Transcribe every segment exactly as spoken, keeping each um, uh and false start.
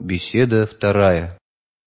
Беседа вторая.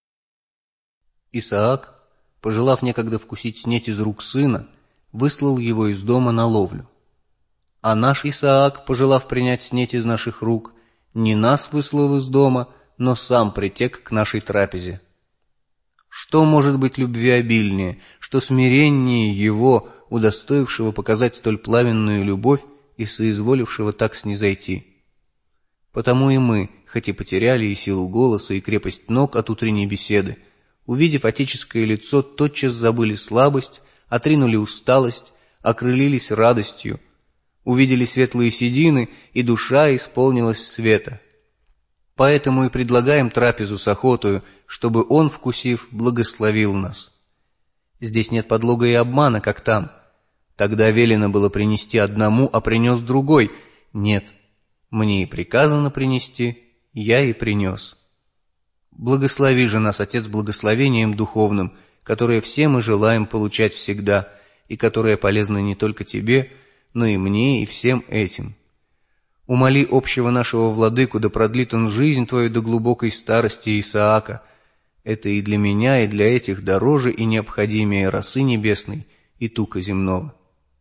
Исаак, пожелав некогда вкусить снеть из рук сына, выслал его из дома на ловлю. А наш Исаак, пожелав принять снеть из наших рук, не нас выслал из дома, но сам притек к нашей трапезе. Что может быть любвеобильнее, что смиреннее его, удостоившего показать столь пламенную любовь и соизволившего так снизойти? Потому и мы, хоть и потеряли и силу голоса, и крепость ног от утренней беседы, увидев отеческое лицо, тотчас забыли слабость, отринули усталость, окрылились радостью, увидели светлые седины, и душа исполнилась света. Поэтому и предлагаем трапезу с охотою, чтобы он, вкусив, благословил нас. Здесь нет подлога и обмана, как там. Тогда велено было принести одному, а принес другой. Нет, мне и приказано принести, я и принес. Благослови же нас, Отец, благословением духовным, которое все мы желаем получать всегда, и которое полезно не только тебе, но и мне, и всем этим. Умоли общего нашего владыку, да продлит он жизнь твою до глубокой старости Исаака. Это и для меня, и для этих дороже и необходимее росы небесной и тука земного.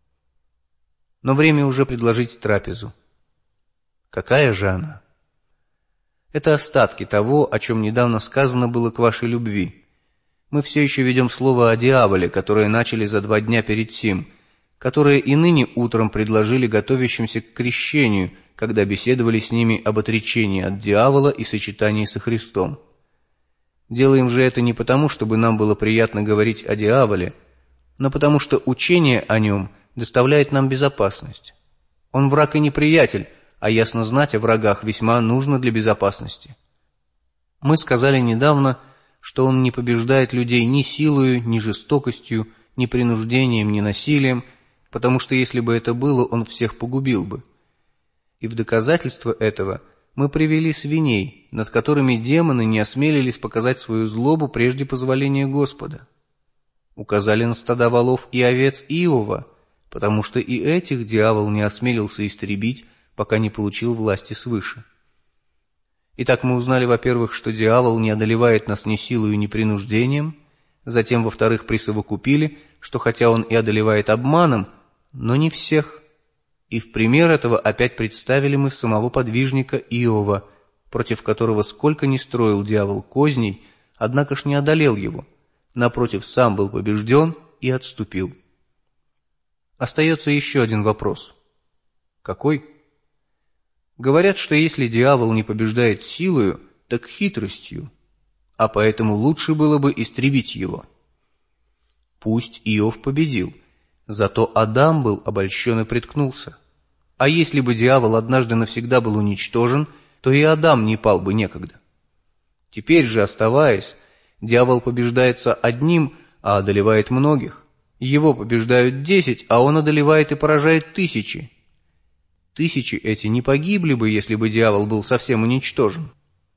Но время уже предложить трапезу. Какая же она? Это остатки того, о чем недавно сказано было к вашей любви. Мы все еще ведем слово о дьяволе, которое начали за два дня перед сим, которое и ныне утром предложили готовящимся к крещению, когда беседовали с ними об отречении от дьявола и сочетании со Христом. Делаем же это не потому, чтобы нам было приятно говорить о дьяволе, но потому что учение о нем доставляет нам безопасность. Он враг и неприятель, а ясно знать о врагах весьма нужно для безопасности. Мы сказали недавно, что он не побеждает людей ни силою, ни жестокостью, ни принуждением, ни насилием, потому что если бы это было, он всех погубил бы. И в доказательство этого мы привели свиней, над которыми демоны не осмелились показать свою злобу прежде позволения Господа. Указали на стада волов и овец Иова, потому что и этих дьявол не осмелился истребить, пока не получил власти свыше. Итак, мы узнали, во-первых, что дьявол не одолевает нас ни силою, ни принуждением, затем, во-вторых, присовокупили, что хотя он и одолевает обманом, но не всех, и в пример этого опять представили мы самого подвижника Иова, против которого сколько ни строил дьявол козней, однако ж не одолел его, напротив, сам был побежден и отступил. Остается еще один вопрос. Какой? Говорят, что если дьявол не побеждает силою, так хитростью, а поэтому лучше было бы истребить его. Пусть Иов победил, зато Адам был обольщен и приткнулся. А если бы дьявол однажды навсегда был уничтожен, то и Адам не пал бы некогда. Теперь же, оставаясь, дьявол побеждается одним, а одолевает многих. Его побеждают десять, а он одолевает и поражает тысячи. Тысячи эти не погибли бы, если бы дьявол был совсем уничтожен.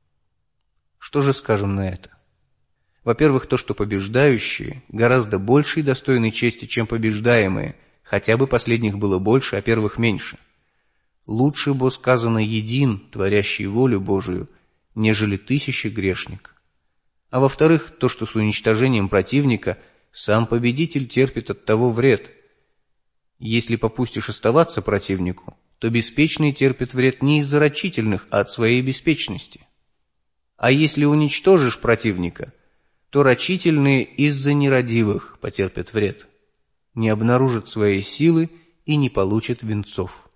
Что же скажем на это? Во-первых, то, что побеждающие гораздо больше и достойны чести, чем побеждаемые, хотя бы последних было больше, а первых меньше. Лучше бы сказано един, творящий волю Божию, нежели тысячи грешник. А во-вторых, то, что с уничтожением противника сам победитель терпит от того вред. Если попустишь оставаться противнику, то беспечный терпит вред не из-за рачительных, а от своей беспечности. А если уничтожишь противника, то рачительные из-за нерадивых потерпят вред, не обнаружат своей силы и не получат венцов.